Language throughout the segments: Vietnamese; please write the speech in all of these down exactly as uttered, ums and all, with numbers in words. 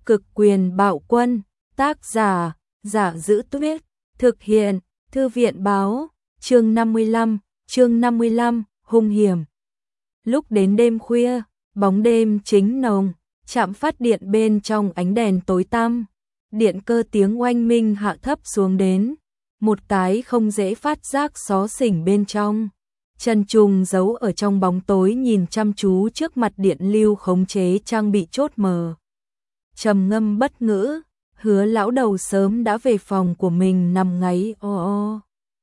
Cực quyền bạo quân, tác giả, Giả Giữ Tuyết, thực hiện, Thư viện báo, chương năm mươi lăm, chương năm mươi lăm, hung hiểm. Lúc đến đêm khuya, bóng đêm chính nồng, trạm phát điện bên trong ánh đèn tối tăm, điện cơ tiếng oanh minh hạ thấp xuống đến, một cái không dễ phát giác xó xỉnh bên trong. Trần Trùng giấu ở trong bóng tối nhìn chăm chú trước mặt điện lưu khống chế trang bị chốt mờ. Trầm ngâm bất ngữ, Hứa lão đầu sớm đã về phòng của mình nằm ngáy o o.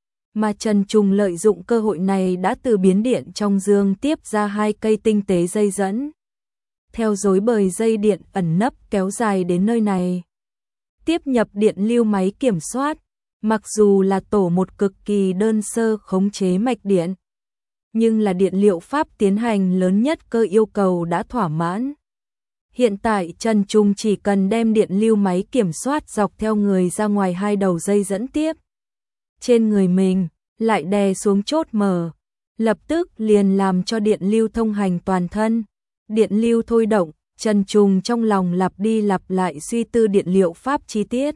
Mà Trần Trùng lợi dụng cơ hội này đã từ biến điện trong giường tiếp ra hai cây tinh tế dây dẫn. Theo rối bời dây điện ẩn nấp kéo dài đến nơi này. Tiếp nhập điện lưu máy kiểm soát, mặc dù là tổ một cực kỳ đơn sơ khống chế mạch điện. Nhưng là điện liệu pháp tiến hành lớn nhất cơ yêu cầu đã thỏa mãn. Hiện tại Trần Trùng chỉ cần đem điện lưu máy kiểm soát dọc theo người ra ngoài hai đầu dây dẫn tiếp. Trên người mình, lại đè xuống chốt mở, lập tức liền làm cho điện lưu thông hành toàn thân. Điện lưu thôi động, Trần Trùng trong lòng lặp đi lặp lại suy tư điện liệu pháp chi tiết.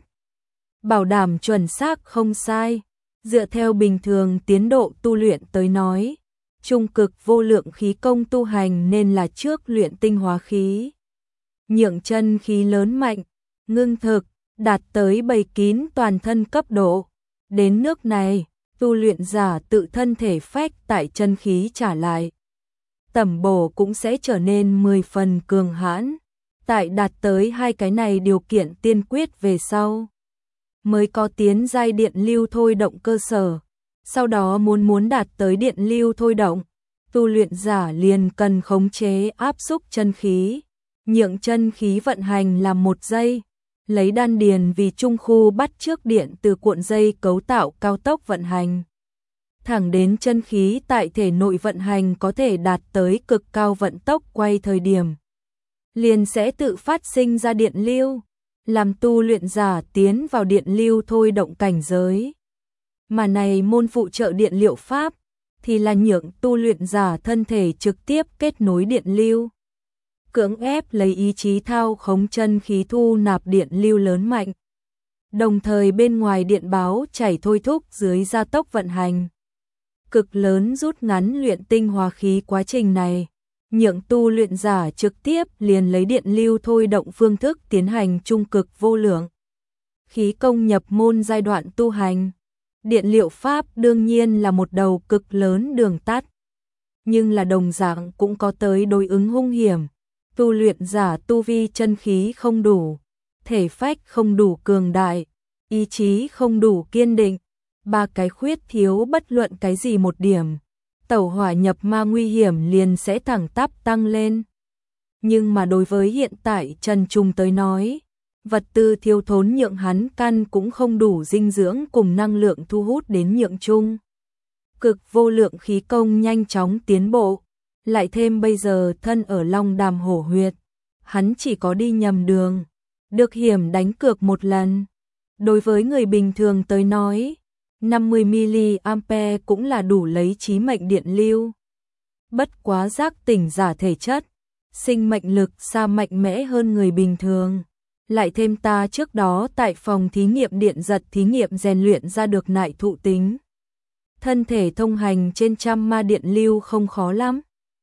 Bảo đảm chuẩn xác không sai, dựa theo bình thường tiến độ tu luyện tới nói. Trung cực vô lượng khí công tu hành nên là trước luyện tinh hóa khí. Nhượng chân khí lớn mạnh, ngưng thực, đạt tới bày kín toàn thân cấp độ. Đến nước này, tu luyện giả tự thân thể phách tại chân khí trả lại. Tẩm bổ cũng sẽ trở nên mười phần cường hãn. Tại đạt tới hai cái này điều kiện tiên quyết về sau. Mới có tiến giai điện lưu thôi động cơ sở. Sau đó muốn muốn đạt tới điện lưu thôi động, tu luyện giả liền cần khống chế áp xúc chân khí, nhượng chân khí vận hành làm một giây, lấy đan điền vì trung khu bắt trước điện từ cuộn dây cấu tạo cao tốc vận hành. Thẳng đến chân khí tại thể nội vận hành có thể đạt tới cực cao vận tốc quay thời điểm. Liền sẽ tự phát sinh ra điện lưu, làm tu luyện giả tiến vào điện lưu thôi động cảnh giới. Mà này môn phụ trợ điện liệu pháp, thì là nhượng tu luyện giả thân thể trực tiếp kết nối điện lưu. Cưỡng ép lấy ý chí thao khống chân khí thu nạp điện lưu lớn mạnh. Đồng thời bên ngoài điện báo chảy thôi thúc dưới gia tốc vận hành. Cực lớn rút ngắn luyện tinh hóa khí quá trình này. Nhượng tu luyện giả trực tiếp liền lấy điện lưu thôi động phương thức tiến hành trung cực vô lượng. Khí công nhập môn giai đoạn tu hành. Điện liệu pháp đương nhiên là một đầu cực lớn đường tắt. Nhưng là đồng dạng cũng có tới đối ứng hung hiểm. Tu luyện giả tu vi chân khí không đủ, thể phách không đủ cường đại, ý chí không đủ kiên định. Ba cái khuyết thiếu bất luận cái gì một điểm. Tẩu hỏa nhập ma nguy hiểm liền sẽ thẳng tắp tăng lên. Nhưng mà đối với hiện tại Trần Trùng tới nói, vật tư thiếu thốn nhượng hắn căn cũng không đủ dinh dưỡng cùng năng lượng thu hút đến nhượng chung. Cực vô lượng khí công nhanh chóng tiến bộ, lại thêm bây giờ thân ở Long Đàm hổ huyệt, hắn chỉ có đi nhầm đường, được hiểm đánh cược một lần. Đối với người bình thường tới nói, năm mươi mi-li-am-pe cũng là đủ lấy chí mệnh điện lưu. Bất quá giác tỉnh giả thể chất, sinh mệnh lực xa mạnh mẽ hơn người bình thường. Lại thêm ta trước đó tại phòng thí nghiệm điện giật thí nghiệm rèn luyện ra được nại thụ tính. Thân thể thông hành trên trăm ma điện lưu không khó lắm.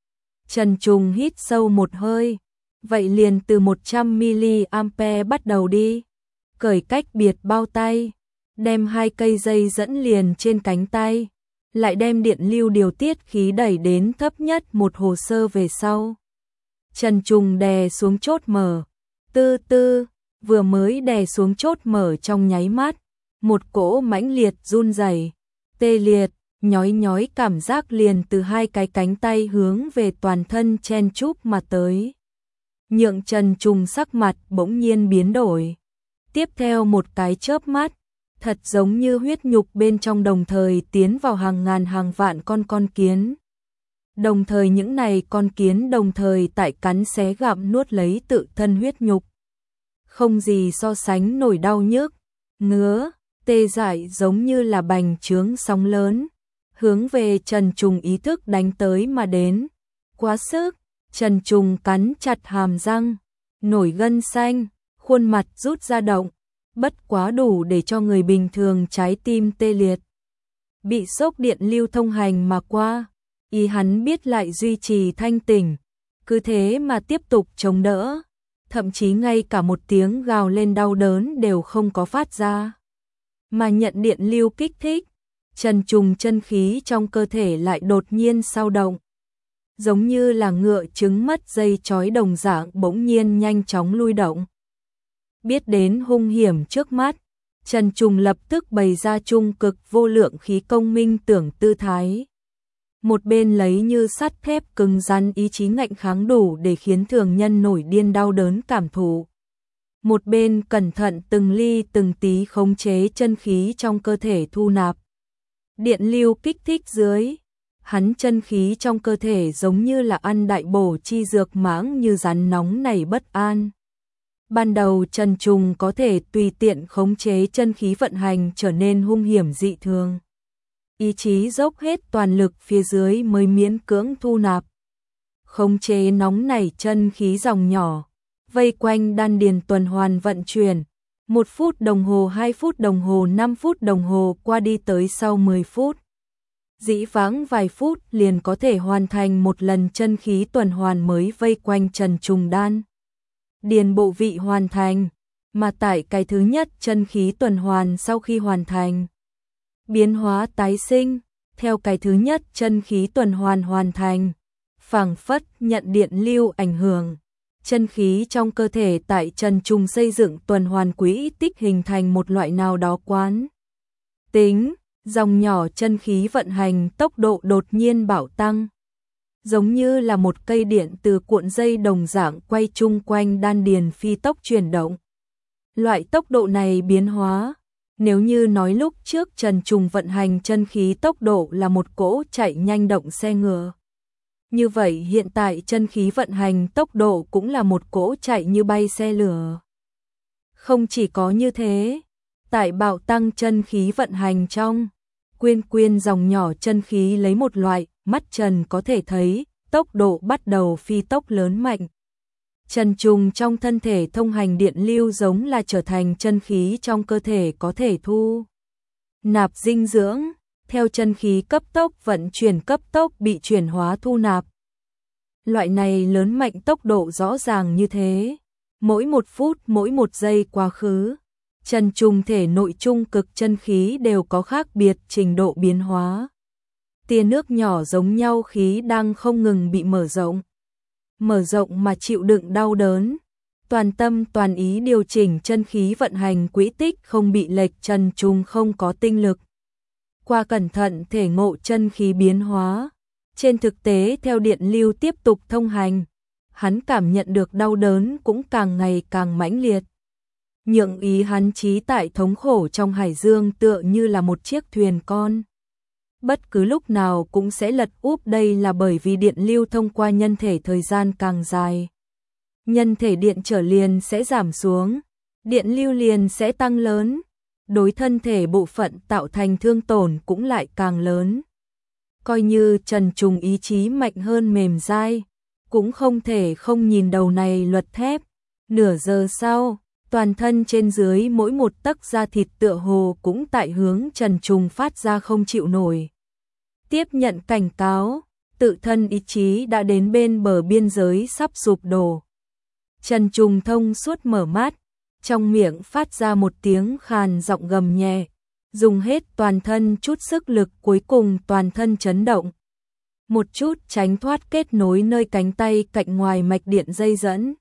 Trần Trùng hít sâu một hơi. Vậy liền từ một trăm mi-li-am-pe bắt đầu đi. Cởi cách biệt bao tay. Đem hai cây dây dẫn liền trên cánh tay. Lại đem điện lưu điều tiết khí đẩy đến thấp nhất một hồ sơ về sau. Trần Trùng đè xuống chốt mở. Tư tư, vừa mới đè xuống chốt mở trong nháy mắt, một cỗ mãnh liệt run rẩy, tê liệt, nhói nhói cảm giác liền từ hai cái cánh tay hướng về toàn thân chen chúc mà tới. Nhượng Trần Trùng sắc mặt bỗng nhiên biến đổi. Tiếp theo một cái chớp mắt, thật giống như huyết nhục bên trong đồng thời tiến vào hàng ngàn hàng vạn con con kiến. Đồng thời những này con kiến đồng thời tại cắn xé gặm nuốt lấy tự thân huyết nhục. Không gì so sánh nổi đau nhức, ngứa, tê dại giống như là bành trướng sóng lớn, hướng về Trần Trùng ý thức đánh tới mà đến. Quá sức, Trần Trùng cắn chặt hàm răng, nổi gân xanh, khuôn mặt rút ra động, bất quá đủ để cho người bình thường trái tim tê liệt. Bị sốc điện lưu thông hành mà qua, ý hắn biết lại duy trì thanh tỉnh, cứ thế mà tiếp tục chống đỡ, thậm chí ngay cả một tiếng gào lên đau đớn đều không có phát ra. Mà nhận điện lưu kích thích, trần trùng chân khí trong cơ thể lại đột nhiên sao động. Giống như là ngựa trứng mất dây chói đồng dạng bỗng nhiên nhanh chóng lui động. Biết đến hung hiểm trước mắt, Trần Trùng lập tức bày ra trung cực vô lượng khí công minh tưởng tư thái. Một bên lấy như sắt thép cứng rắn ý chí ngạnh kháng đủ để khiến thường nhân nổi điên đau đớn cảm thụ. Một bên cẩn thận từng ly từng tí khống chế chân khí trong cơ thể thu nạp. Điện lưu kích thích dưới, hắn chân khí trong cơ thể giống như là ăn đại bổ chi dược mãng như rắn nóng nảy bất an. Ban đầu Trần Trùng có thể tùy tiện khống chế chân khí vận hành trở nên hung hiểm dị thường. Ý chí dốc hết toàn lực phía dưới mới miễn cưỡng thu nạp. Khống chế nóng nảy chân khí dòng nhỏ, vây quanh đan điền tuần hoàn vận chuyển. Một phút đồng hồ, hai phút đồng hồ, năm phút đồng hồ qua đi tới sau mười phút. Dĩ vãng vài phút liền có thể hoàn thành một lần chân khí tuần hoàn mới vây quanh Trần Trùng đan điền bộ vị hoàn thành, mà tại cái thứ nhất chân khí tuần hoàn sau khi hoàn thành, biến hóa tái sinh, theo cái thứ nhất chân khí tuần hoàn hoàn thành, phảng phất nhận điện lưu ảnh hưởng, chân khí trong cơ thể tại Trần Trùng xây dựng tuần hoàn quỹ tích hình thành một loại nào đó quán tính, dòng nhỏ chân khí vận hành tốc độ đột nhiên bạo tăng. Giống như là một cây điện từ cuộn dây đồng dạng quay chung quanh đan điền phi tốc chuyển động. Loại tốc độ này biến hóa, nếu như nói lúc trước Trần Trùng vận hành chân khí tốc độ là một cỗ chạy nhanh động xe ngựa. Như vậy hiện tại chân khí vận hành tốc độ cũng là một cỗ chạy như bay xe lửa. Không chỉ có như thế, tại bạo tăng chân khí vận hành trong, quyên quyên dòng nhỏ chân khí lấy một loại, mắt Trần có thể thấy, tốc độ bắt đầu phi tốc lớn mạnh. Trần Trùng trong thân thể thông hành điện lưu giống là trở thành chân khí trong cơ thể có thể thu nạp dinh dưỡng, theo chân khí cấp tốc vận chuyển cấp tốc bị chuyển hóa thu nạp. Loại này lớn mạnh tốc độ rõ ràng như thế, mỗi một phút mỗi một giây quá khứ, Trần Trùng thể nội trung cực chân khí đều có khác biệt trình độ biến hóa. Tia nước nhỏ giống nhau khí đang không ngừng bị mở rộng. Mở rộng mà chịu đựng đau đớn. Toàn tâm toàn ý điều chỉnh chân khí vận hành quỹ tích không bị lệch. Trần Trùng không có tinh lực. Qua cẩn thận thể ngộ chân khí biến hóa. Trên thực tế theo điện lưu tiếp tục thông hành, hắn cảm nhận được đau đớn cũng càng ngày càng mãnh liệt. Nhượng ý hắn trí tại thống khổ trong hải dương tựa như là một chiếc thuyền con. Bất cứ lúc nào cũng sẽ lật úp, đây là bởi vì điện lưu thông qua nhân thể thời gian càng dài. Nhân thể điện trở liền sẽ giảm xuống, điện lưu liền sẽ tăng lớn, đối thân thể bộ phận tạo thành thương tổn cũng lại càng lớn. Coi như Trần Trùng ý chí mạnh hơn mềm dai, cũng không thể không nhìn đầu này luật thép. Nửa giờ sau, toàn thân trên dưới mỗi một tấc da thịt tựa hồ cũng tại hướng Trần Trùng phát ra không chịu nổi. Tiếp nhận cảnh cáo, tự thân ý chí đã đến bên bờ biên giới sắp sụp đổ. Trần Trùng thông suốt mở mắt, trong miệng phát ra một tiếng khàn giọng gầm nhẹ, dùng hết toàn thân chút sức lực cuối cùng toàn thân chấn động. Một chút tránh thoát kết nối nơi cánh tay cạnh ngoài mạch điện dây dẫn.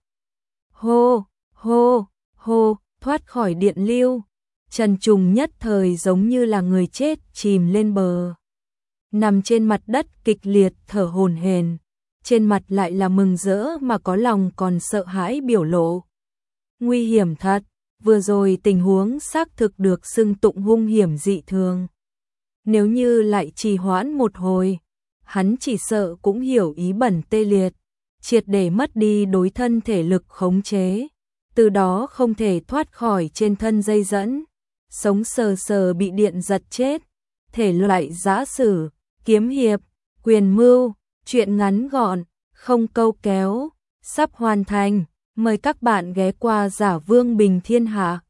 Hô, hô, hô, thoát khỏi điện lưu. Trần Trùng nhất thời giống như là người chết chìm lên bờ. Nằm trên mặt đất kịch liệt thở hổn hển, trên mặt lại là mừng rỡ mà có lòng còn sợ hãi biểu lộ. Nguy hiểm thật, vừa rồi tình huống xác thực được xưng tụng hung hiểm dị thường. Nếu như lại trì hoãn một hồi, hắn chỉ sợ cũng hiểu ý bẩn tê liệt, triệt để mất đi đối thân thể lực khống chế, từ đó không thể thoát khỏi trên thân dây dẫn, sống sờ sờ bị điện giật chết. Thể loại giã sử, kiếm hiệp, quyền mưu, truyện ngắn gọn, không câu kéo, sắp hoàn thành. Mời các bạn ghé qua Giả Vương Bình Thiên Hạ.